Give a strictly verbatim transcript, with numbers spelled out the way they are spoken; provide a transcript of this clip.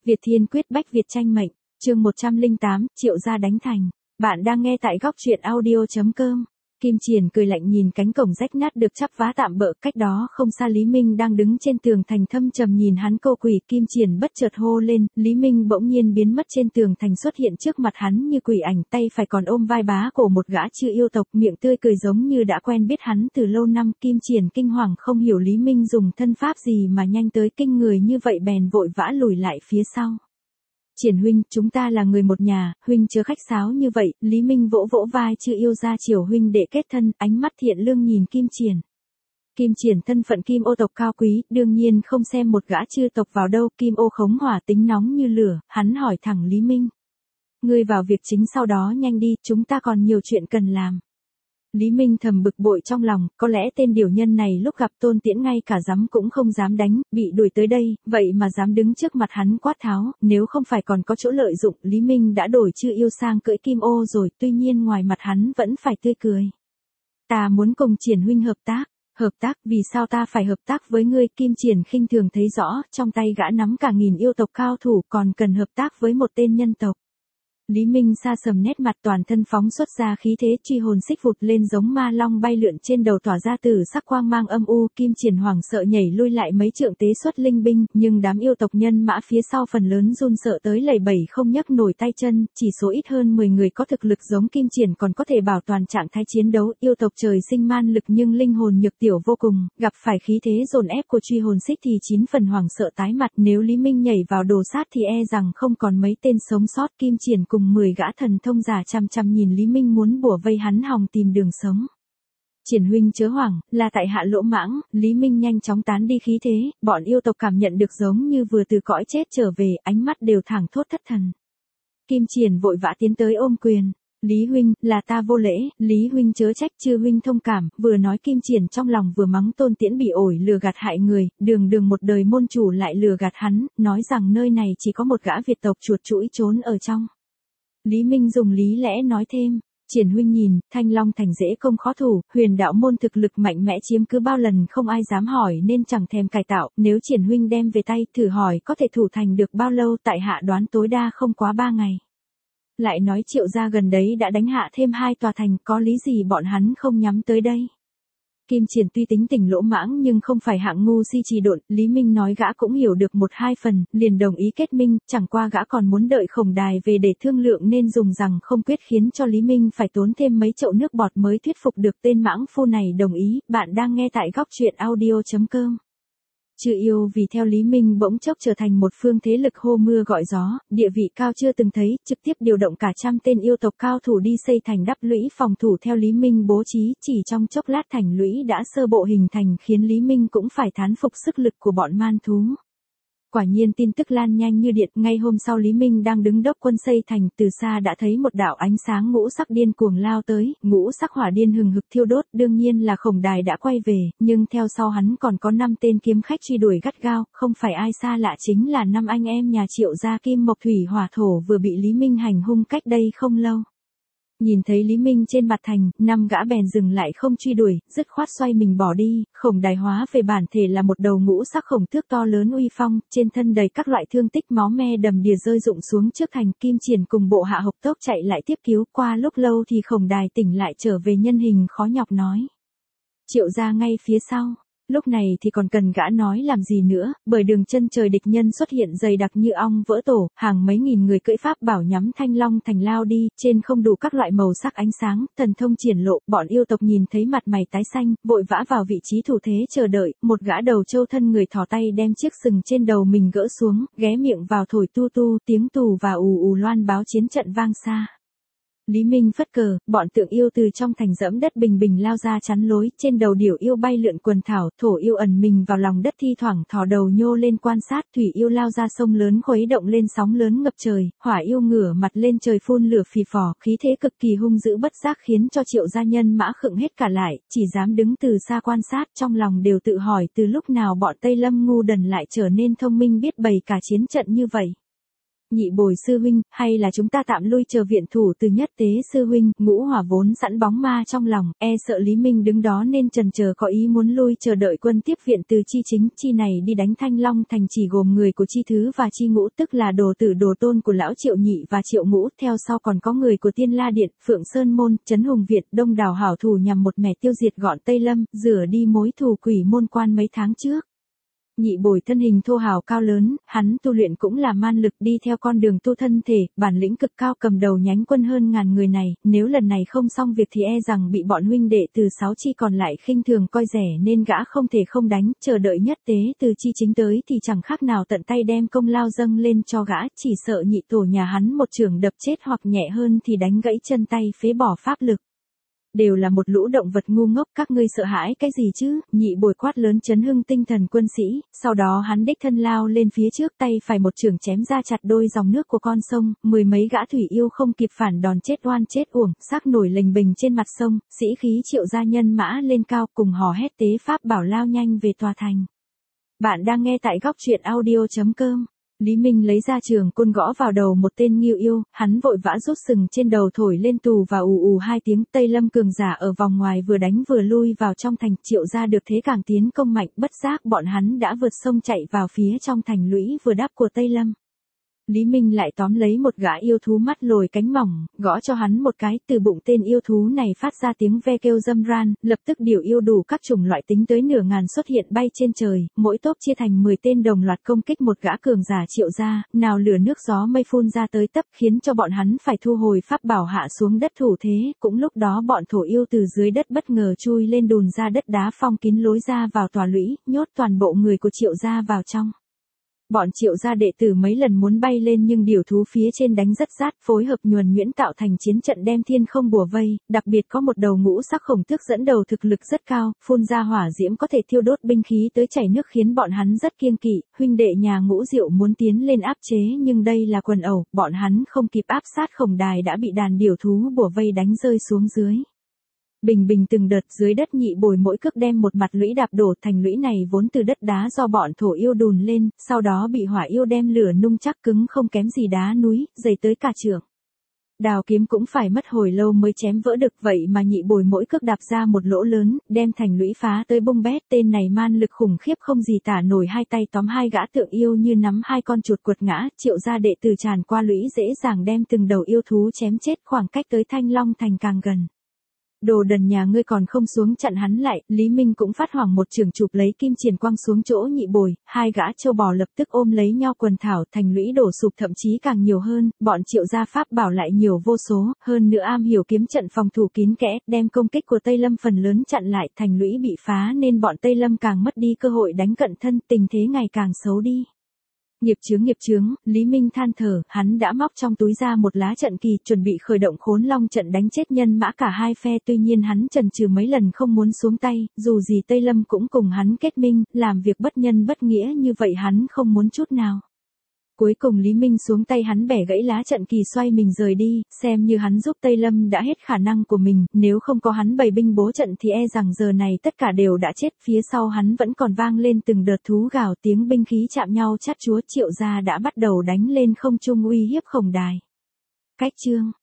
Việt Thiên quyết bách Việt tranh mệnh, chương một trăm lẻ tám, Triệu gia đánh thành. Bạn đang nghe tại góc truyện audio chấm com. Kim Triển cười lạnh nhìn cánh cổng rách nát được chắp vá tạm bợ, cách đó không xa Lý Minh đang đứng trên tường thành thâm trầm nhìn hắn câu quỷ. Kim Triển bất chợt hô lên, Lý Minh bỗng nhiên biến mất trên tường thành, xuất hiện trước mặt hắn như quỷ ảnh, tay phải còn ôm vai bá cổ một gã chưa yêu tộc, miệng tươi cười giống như đã quen biết hắn từ lâu năm. Kim Triển kinh hoàng không hiểu Lý Minh dùng thân pháp gì mà nhanh tới kinh người như vậy, bèn vội vã lùi lại phía sau. Triển huynh, chúng ta là người một nhà, huynh chớ khách sáo như vậy. Lý Minh vỗ vỗ vai chưa yêu gia Triều huynh đệ kết thân, ánh mắt thiện lương nhìn Kim Triển. Kim Triển thân phận Kim ô tộc cao quý, đương nhiên không xem một gã chư tộc vào đâu. Kim ô khống hỏa tính nóng như lửa, hắn hỏi thẳng Lý Minh. Ngươi vào việc chính sau đó nhanh đi, chúng ta còn nhiều chuyện cần làm. Lý Minh thầm bực bội trong lòng, có lẽ tên điều nhân này lúc gặp Tôn Tiễn ngay cả dám cũng không dám đánh, bị đuổi tới đây, vậy mà dám đứng trước mặt hắn quát tháo, nếu không phải còn có chỗ lợi dụng, Lý Minh đã đổi chưa yêu sang cưỡi Kim ô rồi, tuy nhiên ngoài mặt hắn vẫn phải tươi cười. Ta muốn cùng Triển huynh hợp tác. Hợp tác, vì sao ta phải hợp tác với ngươi? Kim Triển khinh thường thấy rõ, trong tay gã nắm cả nghìn yêu tộc cao thủ, còn cần hợp tác với một tên nhân tộc. Lý Minh sa sầm nét mặt, toàn thân phóng xuất ra khí thế, truy hồn xích vụt lên giống ma long bay lượn trên đầu, tỏa ra từ sắc quang mang âm u. Kim Triển hoảng sợ nhảy lui lại mấy trượng tế xuất linh binh, nhưng đám yêu tộc nhân mã phía sau phần lớn run sợ tới lẩy bẩy không nhấc nổi tay chân, chỉ số ít hơn mười người có thực lực giống Kim Triển còn có thể bảo toàn trạng thái chiến đấu. Yêu tộc trời sinh man lực nhưng linh hồn nhược tiểu vô cùng, gặp phải khí thế dồn ép của truy hồn xích thì chín phần hoảng sợ tái mặt, nếu Lý Minh nhảy vào đồ sát thì e rằng không còn mấy tên sống sót. Kim Triển cùng mười gã thần thông giả chăm chăm nhìn Lý Minh muốn bủa vây hắn hòng tìm đường sống. Triển huynh chớ hoảng, là tại hạ lỗ mãng. Lý Minh nhanh chóng tán đi khí thế, bọn yêu tộc cảm nhận được giống như vừa từ cõi chết trở về, ánh mắt đều thẳng thốt thất thần. Kim Triển vội vã tiến tới ôm quyền. Lý huynh, là ta vô lễ, Lý huynh chớ trách, chư huynh thông cảm. Vừa nói Kim Triển trong lòng vừa mắng Tôn Tiễn bị ổi lừa gạt hại người, đường đường một đời môn chủ lại lừa gạt hắn, nói rằng nơi này chỉ có một gã Việt tộc chuột chũi trốn ở trong. Lý Minh dùng lý lẽ nói thêm, Triển huynh nhìn, Thanh Long thành dễ công khó thủ, huyền đạo môn thực lực mạnh mẽ chiếm cứ bao lần không ai dám hỏi nên chẳng thèm cải tạo, nếu Triển huynh đem về tay thử hỏi có thể thủ thành được bao lâu, tại hạ đoán tối đa không quá ba ngày. Lại nói Triệu gia gần đấy đã đánh hạ thêm hai tòa thành, có lý gì bọn hắn không nhắm tới đây. Kim Triển tuy tính tình lỗ mãng nhưng không phải hạng ngu si trì độn, Lý Minh nói gã cũng hiểu được một hai phần, liền đồng ý kết minh, chẳng qua gã còn muốn đợi Khổng Đài về để thương lượng nên dùng rằng không quyết, khiến cho Lý Minh phải tốn thêm mấy chậu nước bọt mới thuyết phục được tên mãng phu này đồng ý. Bạn đang nghe tại góc truyện audio chấm com. Chư yêu vì theo Lý Minh bỗng chốc trở thành một phương thế lực hô mưa gọi gió, địa vị cao chưa từng thấy, trực tiếp điều động cả trăm tên yêu tộc cao thủ đi xây thành đắp lũy phòng thủ theo Lý Minh bố trí, chỉ trong chốc lát thành lũy đã sơ bộ hình thành, khiến Lý Minh cũng phải thán phục sức lực của bọn man thú. Quả nhiên tin tức lan nhanh như điện, ngay hôm sau Lý Minh đang đứng đốc quân xây thành, từ xa đã thấy một đạo ánh sáng ngũ sắc điên cuồng lao tới, ngũ sắc hỏa điên hừng hực thiêu đốt, đương nhiên là Khổng Đài đã quay về, nhưng theo sau hắn còn có năm tên kiếm khách truy đuổi gắt gao, không phải ai xa lạ chính là năm anh em nhà Triệu gia Kim Mộc Thủy Hỏa Thổ vừa bị Lý Minh hành hung cách đây không lâu. Nhìn thấy Lý Minh trên mặt thành, năm gã bèn dừng lại không truy đuổi, dứt khoát xoay mình bỏ đi. Khổng Đài hóa về bản thể là một đầu ngũ sắc khổng tước to lớn uy phong, trên thân đầy các loại thương tích, máu me đầm đìa rơi rụng xuống trước thành. Kim Triển cùng bộ hạ hộc tốc chạy lại tiếp cứu, qua lúc lâu thì Khổng Đài tỉnh lại trở về nhân hình khó nhọc nói. Triệu gia ngay phía sau. Lúc này thì còn cần gã nói làm gì nữa, bởi đường chân trời địch nhân xuất hiện dày đặc như ong vỡ tổ, hàng mấy nghìn người cưỡi pháp bảo nhắm Thanh Long thành lao đi, trên không đủ các loại màu sắc ánh sáng, thần thông triển lộ, bọn yêu tộc nhìn thấy mặt mày tái xanh, vội vã vào vị trí thủ thế chờ đợi, một gã đầu trâu thân người thò tay đem chiếc sừng trên đầu mình gỡ xuống, ghé miệng vào thổi tu tu, tiếng tù và ù ù loan báo chiến trận vang xa. Lý Minh phất cờ, bọn tượng yêu từ trong thành dẫm đất bình bình lao ra chắn lối, trên đầu điểu yêu bay lượn quần thảo, thổ yêu ẩn mình vào lòng đất thi thoảng thò đầu nhô lên quan sát, thủy yêu lao ra sông lớn khuấy động lên sóng lớn ngập trời, hỏa yêu ngửa mặt lên trời phun lửa phì phò, khí thế cực kỳ hung dữ bất giác khiến cho Triệu gia nhân mã khựng hết cả lại, chỉ dám đứng từ xa quan sát, trong lòng đều tự hỏi từ lúc nào bọn Tây Lâm ngu đần lại trở nên thông minh biết bày cả chiến trận như vậy. Nhị bồi sư huynh, hay là chúng ta tạm lui chờ viện thủ từ Nhất Tế sư huynh. Ngũ Hỏa vốn sẵn bóng ma trong lòng, e sợ Lý Minh đứng đó nên chần chờ có ý muốn lui chờ đợi quân tiếp viện từ Chi Chính. Chi này đi đánh Thanh Long Thành chỉ gồm người của Chi Thứ và Chi Ngũ, tức là đồ tử đồ tôn của lão Triệu Nhị và Triệu Ngũ, theo sau còn có người của Tiên La Điện, Phượng Sơn Môn, Trấn Hùng Viện, đông đảo hảo thủ nhằm một mẻ tiêu diệt gọn Tây Lâm, rửa đi mối thù Quỷ Môn Quan mấy tháng trước. Nhị bồi thân hình thô hào cao lớn, hắn tu luyện cũng là man lực, đi theo con đường tu thân thể, bản lĩnh cực cao, cầm đầu nhánh quân hơn ngàn người này, nếu lần này không xong việc thì e rằng bị bọn huynh đệ từ sáu chi còn lại khinh thường coi rẻ nên gã không thể không đánh, chờ đợi Nhất Tế từ Chi Chính tới thì chẳng khác nào tận tay đem công lao dâng lên cho gã, chỉ sợ nhị tổ nhà hắn một chưởng đập chết hoặc nhẹ hơn thì đánh gãy chân tay, phế bỏ pháp lực. Đều là một lũ động vật ngu ngốc, các ngươi sợ hãi cái gì chứ? Nhị bồi quát lớn chấn hưng tinh thần quân sĩ, sau đó hắn đích thân lao lên phía trước, tay phải một chưởng chém ra chặt đôi dòng nước của con sông, mười mấy gã thủy yêu không kịp phản đòn chết oan chết uổng, xác nổi lềnh bềnh trên mặt sông, sĩ khí Triệu gia nhân mã lên cao cùng hò hét tế pháp bảo lao nhanh về tòa thành. Bạn đang nghe tại góc truyện audio chấm com. Lý Minh lấy ra trường côn gõ vào đầu một tên Ngưu yêu, hắn vội vã rút sừng trên đầu thổi lên tù và ù ù hai tiếng. Tây Lâm cường giả ở vòng ngoài vừa đánh vừa lui vào trong thành, Triệu gia được thế càng tiến công mạnh, bất giác bọn hắn đã vượt sông chạy vào phía trong thành lũy vừa đắp của Tây Lâm. Lý Minh lại tóm lấy một gã yêu thú mắt lồi cánh mỏng, gõ cho hắn một cái, từ bụng tên yêu thú này phát ra tiếng ve kêu râm ran, lập tức điều yêu đủ các chủng loại tính tới nửa ngàn xuất hiện bay trên trời, mỗi tốp chia thành mười tên đồng loạt công kích một gã cường giả Triệu gia, nào lửa nước gió mây phun ra tới tấp khiến cho bọn hắn phải thu hồi pháp bảo hạ xuống đất thủ thế, cũng lúc đó bọn thổ yêu từ dưới đất bất ngờ chui lên đùn ra đất đá phong kín lối ra vào tòa lũy, nhốt toàn bộ người của Triệu gia vào trong. Bọn Triệu gia đệ tử mấy lần muốn bay lên nhưng điều thú phía trên đánh rất rát, phối hợp nhuần nhuyễn tạo thành chiến trận đem thiên không bùa vây, đặc biệt có một đầu ngũ sắc khổng tước dẫn đầu thực lực rất cao, phun ra hỏa diễm có thể thiêu đốt binh khí tới chảy nước khiến bọn hắn rất kiêng kỵ. Huynh đệ nhà Ngũ Diệu muốn tiến lên áp chế nhưng đây là quần ẩu, bọn hắn không kịp áp sát khổng đài đã bị đàn điều thú bùa vây đánh rơi xuống dưới. Bình bình từng đợt dưới đất, nhị bồi mỗi cước đem một mặt lũy đạp đổ. Thành lũy này vốn từ đất đá do bọn thổ yêu đùn lên, sau đó bị hỏa yêu đem lửa nung chắc cứng không kém gì đá núi, dày tới cả trượng. Đào kiếm cũng phải mất hồi lâu mới chém vỡ được, vậy mà nhị bồi mỗi cước đạp ra một lỗ lớn, đem thành lũy phá tới bung bét. Tên này man lực khủng khiếp không gì tả nổi, hai tay tóm hai gã tượng yêu như nắm hai con chuột quật ngã. Triệu gia đệ tử tràn qua lũy dễ dàng đem từng đầu yêu thú chém chết, khoảng cách tới Thanh Long Thành càng gần. Đồ đần nhà ngươi còn không xuống chặn hắn lại. Lý Minh cũng phát hoảng một trường chụp lấy kim triển quăng xuống chỗ nhị bồi, hai gã châu bò lập tức ôm lấy nho quần thảo, thành lũy đổ sụp thậm chí càng nhiều hơn, bọn Triệu gia pháp bảo lại nhiều vô số, hơn nữa am hiểu kiếm trận phòng thủ kín kẽ, đem công kích của Tây Lâm phần lớn chặn lại. Thành lũy bị phá nên bọn Tây Lâm càng mất đi cơ hội đánh cận thân, tình thế ngày càng xấu đi. Nghiệp chướng nghiệp chướng, Lý Minh than thở, hắn đã móc trong túi ra một lá trận kỳ, chuẩn bị khởi động Khốn Long trận đánh chết nhân mã cả hai phe, tuy nhiên hắn chần chừ mấy lần không muốn xuống tay, dù gì Tây Lâm cũng cùng hắn kết minh, làm việc bất nhân bất nghĩa như vậy hắn không muốn chút nào. Cuối cùng Lý Minh xuống tay, hắn bẻ gãy lá trận kỳ xoay mình rời đi, xem như hắn giúp Tây Lâm đã hết khả năng của mình, nếu không có hắn bày binh bố trận thì e rằng giờ này tất cả đều đã chết. Phía sau hắn vẫn còn vang lên từng đợt thú gào, tiếng binh khí chạm nhau chát chúa. Triệu gia đã bắt đầu đánh lên không trung uy hiếp khổng đài. Cách chương